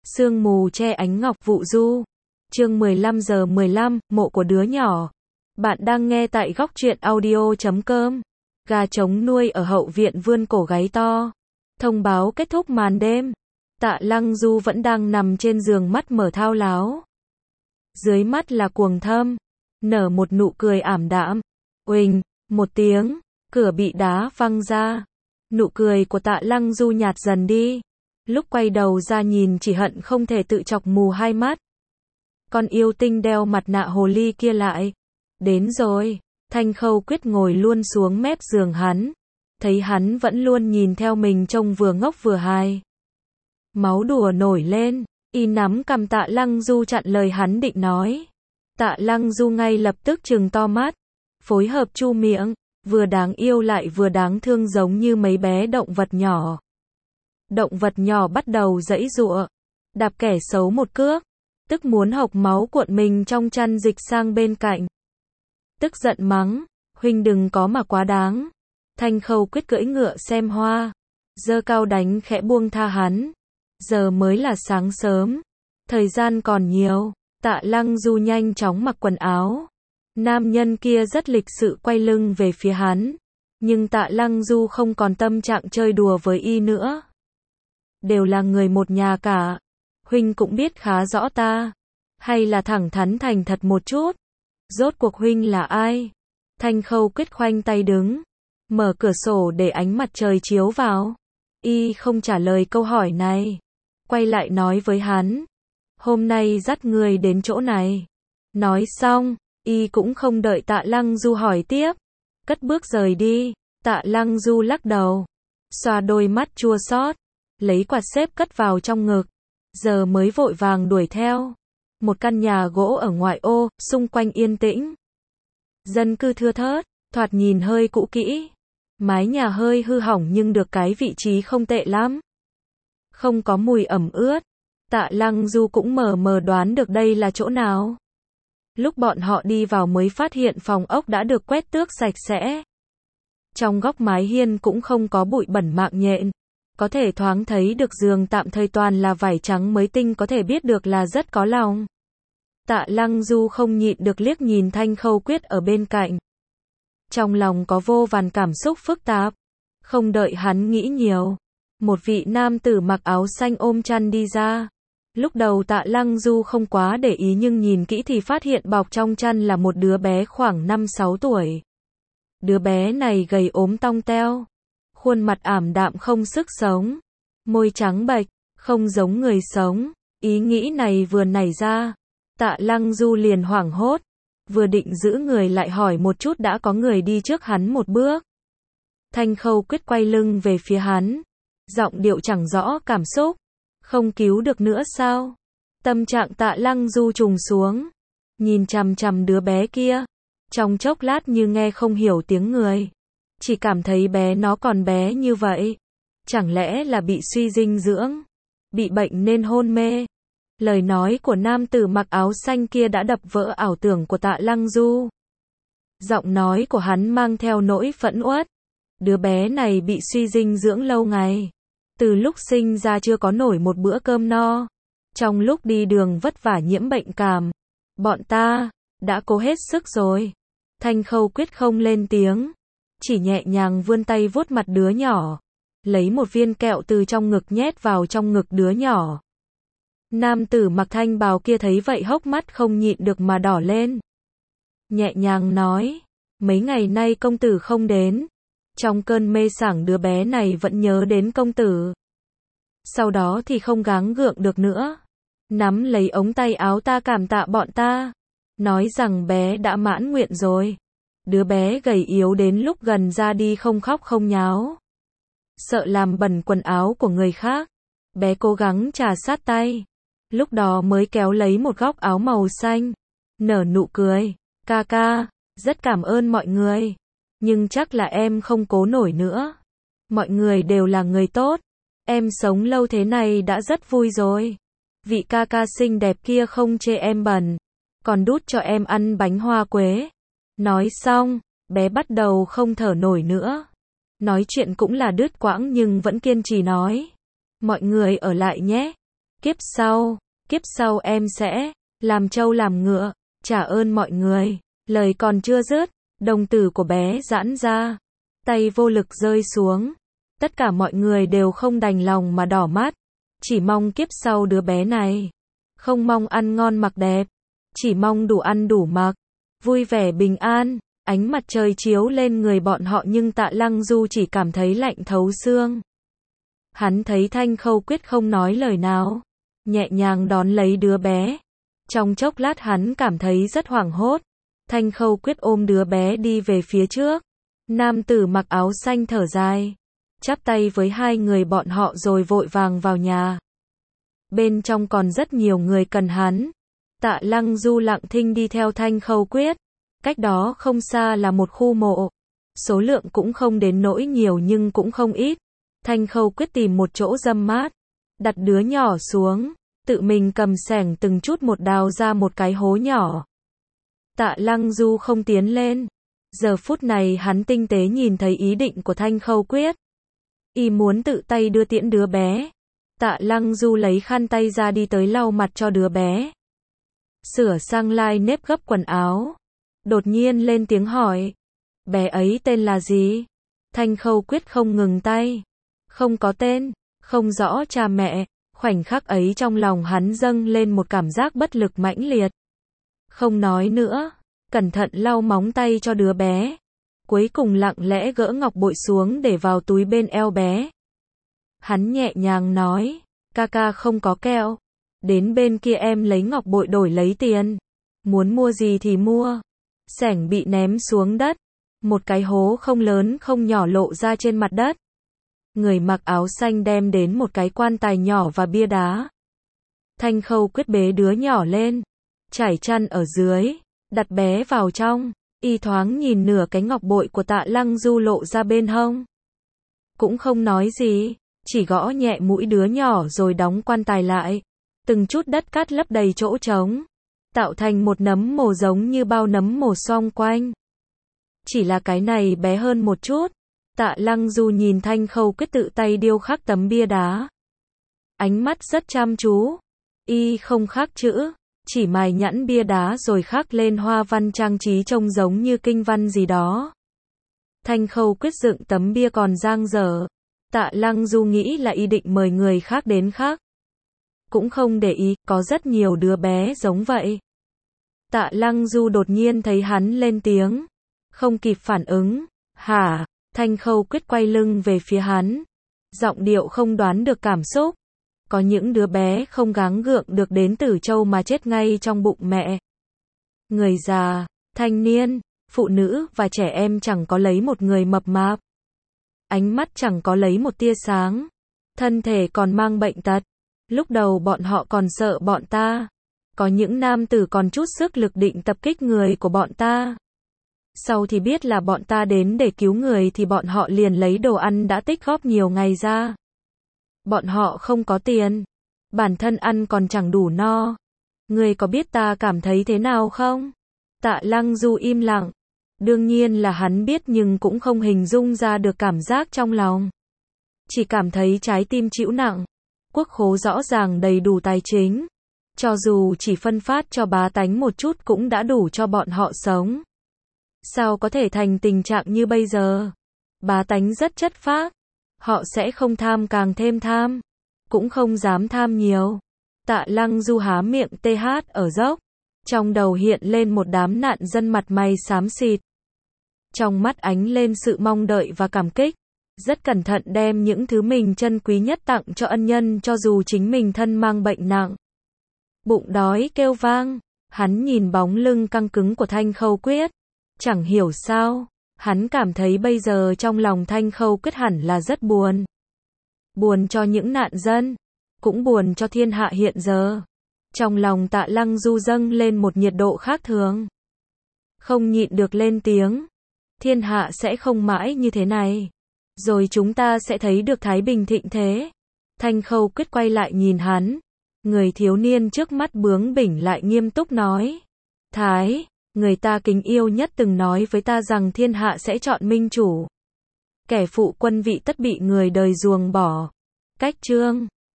Sương mù che ánh ngọc vụ du. Chương 15:15, mộ của đứa nhỏ. Bạn đang nghe tại góc truyện audio.com. Gà trống nuôi ở hậu viện vươn cổ gáy to. Thông báo kết thúc màn đêm. Tạ Lăng Du vẫn đang nằm trên giường, mắt mở thao láo. Dưới mắt là quầng thâm, nở một nụ cười ảm đạm. Uỳnh, một tiếng, cửa bị đá văng ra. Nụ cười của Tạ Lăng Du nhạt dần đi. Lúc quay đầu ra nhìn chỉ hận không thể tự chọc mù hai mắt. Con yêu tinh đeo mặt nạ hồ ly kia lại. Đến rồi. Thanh Khâu Quyết ngồi luôn xuống mép giường hắn. Thấy hắn vẫn luôn nhìn theo mình trông vừa ngốc vừa hài. Máu đùa nổi lên. Y nắm cầm Tạ Lăng Du chặn lời hắn định nói. Tạ Lăng Du ngay lập tức trừng to mắt. Phối hợp chu miệng. Vừa đáng yêu lại vừa đáng thương, giống như mấy bé động vật nhỏ. Động vật nhỏ bắt đầu giãy giụa, đạp kẻ xấu một cước, tức muốn hộc máu, cuộn mình trong chăn dịch sang bên cạnh. Tức giận mắng, huynh đừng có mà quá đáng. Thanh Khâu Quyết cưỡi ngựa xem hoa, giơ cao đánh khẽ buông tha hắn. Giờ mới là sáng sớm, thời gian còn nhiều. Tạ Lăng Du nhanh chóng mặc quần áo. Nam nhân kia rất lịch sự quay lưng về phía hắn, nhưng Tạ Lăng Du không còn tâm trạng chơi đùa với y nữa. Đều là người một nhà cả. Huynh cũng biết khá rõ ta. Hay là thẳng thắn thành thật một chút. Rốt cuộc huynh là ai? Thanh Khâu Quyết khoanh tay đứng, mở cửa sổ để ánh mặt trời chiếu vào. Y không trả lời câu hỏi này. Quay lại nói với hắn. Hôm nay dắt người đến chỗ này. Nói xong, y cũng không đợi Tạ Lăng Du hỏi tiếp. Cất bước rời đi. Tạ Lăng Du lắc đầu, xoa đôi mắt chua xót, lấy quạt xếp cất vào trong ngực. Giờ mới vội vàng đuổi theo. Một căn nhà gỗ ở ngoại ô, xung quanh yên tĩnh. Dân cư thưa thớt, thoạt nhìn hơi cũ kỹ. Mái nhà hơi hư hỏng nhưng được cái vị trí không tệ lắm. Không có mùi ẩm ướt. Tạ Lăng Du cũng mờ mờ đoán được đây là chỗ nào. Lúc bọn họ đi vào mới phát hiện phòng ốc đã được quét tước sạch sẽ. Trong góc mái hiên cũng không có bụi bẩn mạng nhện. Có thể thoáng thấy được giường tạm thời toàn là vải trắng mới tinh, có thể biết được là rất có lòng. Tạ Lăng Du không nhịn được liếc nhìn Thanh Khâu Quyết ở bên cạnh. Trong lòng có vô vàn cảm xúc phức tạp. Không đợi hắn nghĩ nhiều, một vị nam tử mặc áo xanh ôm chăn đi ra. Lúc đầu Tạ Lăng Du không quá để ý, nhưng nhìn kỹ thì phát hiện bọc trong chăn là một đứa bé khoảng 5-6 tuổi. Đứa bé này gầy ốm tong teo, khuôn mặt ảm đạm không sức sống, môi trắng bệch, không giống người sống. Ý nghĩ này vừa nảy ra, Tạ Lăng Du liền hoảng hốt, vừa định giữ người lại hỏi một chút đã có người đi trước hắn một bước. Thanh Khâu Quyết quay lưng về phía hắn, giọng điệu chẳng rõ cảm xúc. Không cứu được nữa sao? Tâm trạng Tạ Lăng Du trùng xuống, nhìn chằm chằm đứa bé kia. Trong chốc lát như nghe không hiểu tiếng người. Chỉ cảm thấy bé nó còn bé như vậy. Chẳng lẽ là bị suy dinh dưỡng? Bị bệnh nên hôn mê? Lời nói của nam tử mặc áo xanh kia đã đập vỡ ảo tưởng của Tạ Lăng Du. Giọng nói của hắn mang theo nỗi phẫn uất. Đứa bé này bị suy dinh dưỡng lâu ngày. Từ lúc sinh ra chưa có nổi một bữa cơm no. Trong lúc đi đường vất vả nhiễm bệnh cảm. Bọn ta đã cố hết sức rồi. Thanh Khâu Quyết không lên tiếng, chỉ nhẹ nhàng vươn tay vuốt mặt đứa nhỏ, lấy một viên kẹo từ trong ngực nhét vào trong ngực đứa nhỏ. Nam tử mặc thanh bào kia thấy vậy hốc mắt không nhịn được mà đỏ lên. Nhẹ nhàng nói, mấy ngày nay công tử không đến. Trong cơn mê sảng đứa bé này vẫn nhớ đến công tử. Sau đó thì không gắng gượng được nữa, nắm lấy ống tay áo ta cảm tạ bọn ta, nói rằng bé đã mãn nguyện rồi. Đứa bé gầy yếu đến lúc gần ra đi không khóc không nháo. Sợ làm bẩn quần áo của người khác, bé cố gắng trà sát tay. Lúc đó mới kéo lấy một góc áo màu xanh, nở nụ cười. Ca ca, rất cảm ơn mọi người. Nhưng chắc là em không cố nổi nữa. Mọi người đều là người tốt. Em sống lâu thế này đã rất vui rồi. Vị ca ca xinh đẹp kia không chê em bẩn, còn đút cho em ăn bánh hoa quế. Nói xong, bé bắt đầu không thở nổi nữa. Nói chuyện cũng là đứt quãng nhưng vẫn kiên trì nói. Mọi người ở lại nhé. kiếp sau em sẽ làm trâu làm ngựa, trả ơn mọi người. Lời còn chưa dứt, đồng tử của bé giãn ra, tay vô lực rơi xuống. Tất cả mọi người đều không đành lòng mà đỏ mắt, chỉ mong kiếp sau đứa bé này, không mong ăn ngon mặc đẹp, chỉ mong đủ ăn đủ mặc, vui vẻ bình an. Ánh mặt trời chiếu lên người bọn họ nhưng Tạ Lăng Du chỉ cảm thấy lạnh thấu xương. Hắn thấy Thanh Khâu Quyết không nói lời nào, nhẹ nhàng đón lấy đứa bé. Trong chốc lát hắn cảm thấy rất hoảng hốt. Thanh Khâu Quyết ôm đứa bé đi về phía trước. Nam tử mặc áo xanh thở dài, chắp tay với hai người bọn họ rồi vội vàng vào nhà. Bên trong còn rất nhiều người cần hắn. Tạ Lăng Du lặng thinh đi theo Thanh Khâu Quyết. Cách đó không xa là một khu mộ. Số lượng cũng không đến nỗi nhiều nhưng cũng không ít. Thanh Khâu Quyết tìm một chỗ râm mát, đặt đứa nhỏ xuống, tự mình cầm xẻng từng chút một đào ra một cái hố nhỏ. Tạ Lăng Du không tiến lên. Giờ phút này hắn tinh tế nhìn thấy ý định của Thanh Khâu Quyết. Y muốn tự tay đưa tiễn đứa bé. Tạ Lăng Du lấy khăn tay ra đi tới lau mặt cho đứa bé, sửa sang lại nếp gấp quần áo. Đột nhiên lên tiếng hỏi, bé ấy tên là gì? Thanh Khâu Quyết không ngừng tay. Không có tên, không rõ cha mẹ. Khoảnh khắc ấy trong lòng hắn dâng lên một cảm giác bất lực mãnh liệt. Không nói nữa, cẩn thận lau móng tay cho đứa bé. Cuối cùng lặng lẽ gỡ ngọc bội xuống để vào túi bên eo bé. Hắn nhẹ nhàng nói, ca không có kẹo. Đến bên kia em lấy ngọc bội đổi lấy tiền. Muốn mua gì thì mua. Xẻng bị ném xuống đất. Một cái hố không lớn không nhỏ lộ ra trên mặt đất. Người mặc áo xanh đem đến một cái quan tài nhỏ và bia đá. Thanh Khâu Quyết bế đứa nhỏ lên, trải chăn ở dưới, đặt bé vào trong. Y thoáng nhìn nửa cái ngọc bội của Tạ Lăng Du lộ ra bên hông. Cũng không nói gì, chỉ gõ nhẹ mũi đứa nhỏ rồi đóng quan tài lại. Từng chút đất cát lấp đầy chỗ trống, tạo thành một nấm mồ giống như bao nấm mồ xoong quanh. Chỉ là cái này bé hơn một chút. Tạ Lăng Du nhìn Thanh Khâu Quyết tự tay điêu khắc tấm bia đá. Ánh mắt rất chăm chú. Y không khắc chữ, chỉ mài nhẵn bia đá rồi khắc lên hoa văn trang trí trông giống như kinh văn gì đó. Thanh Khâu Quyết dựng tấm bia còn dang dở. Tạ Lăng Du nghĩ là y định mời người khác đến khắc. Cũng không để ý, có rất nhiều đứa bé giống vậy. Tạ Lăng Du đột nhiên thấy hắn lên tiếng. Không kịp phản ứng. Hả? Thanh Khâu Quyết quay lưng về phía hắn. Giọng điệu không đoán được cảm xúc. Có những đứa bé không gắng gượng được đến Tử Châu mà chết ngay trong bụng mẹ. Người già, thanh niên, phụ nữ và trẻ em chẳng có lấy một người mập mạp. Ánh mắt chẳng có lấy một tia sáng. Thân thể còn mang bệnh tật. Lúc đầu bọn họ còn sợ bọn ta. Có những nam tử còn chút sức lực định tập kích người của bọn ta. Sau thì biết là bọn ta đến để cứu người thì bọn họ liền lấy đồ ăn đã tích góp nhiều ngày ra. Bọn họ không có tiền. Bản thân ăn còn chẳng đủ no. Người có biết ta cảm thấy thế nào không? Tạ Lăng Du im lặng. Đương nhiên là hắn biết nhưng cũng không hình dung ra được cảm giác trong lòng. Chỉ cảm thấy trái tim chịu nặng. Quốc khố rõ ràng đầy đủ tài chính. Cho dù chỉ phân phát cho bá tánh một chút cũng đã đủ cho bọn họ sống. Sao có thể thành tình trạng như bây giờ? Bá tánh rất chất phác. Họ sẽ không tham càng thêm tham. Cũng không dám tham nhiều. Tạ Lăng Du há miệng TH ở dốc. Trong đầu hiện lên một đám nạn dân mặt mày xám xịt. Trong mắt ánh lên sự mong đợi và cảm kích. Rất cẩn thận đem những thứ mình trân quý nhất tặng cho ân nhân cho dù chính mình thân mang bệnh nặng. Bụng đói kêu vang. Hắn nhìn bóng lưng căng cứng của Thanh Khâu Quyết. Chẳng hiểu sao, hắn cảm thấy bây giờ trong lòng Thanh Khâu Quyết hẳn là rất buồn. Buồn cho những nạn dân, cũng buồn cho thiên hạ hiện giờ. Trong lòng Tạ Lăng Du dâng lên một nhiệt độ khác thường. Không nhịn được lên tiếng. Thiên hạ sẽ không mãi như thế này. Rồi chúng ta sẽ thấy được thái bình thịnh thế. Thanh Khâu Quyết quay lại nhìn hắn. Người thiếu niên trước mắt bướng bỉnh lại nghiêm túc nói. Thái, người ta kính yêu nhất từng nói với ta rằng thiên hạ sẽ chọn minh chủ. Kẻ phụ quân vị tất bị người đời ruồng bỏ. Cách chương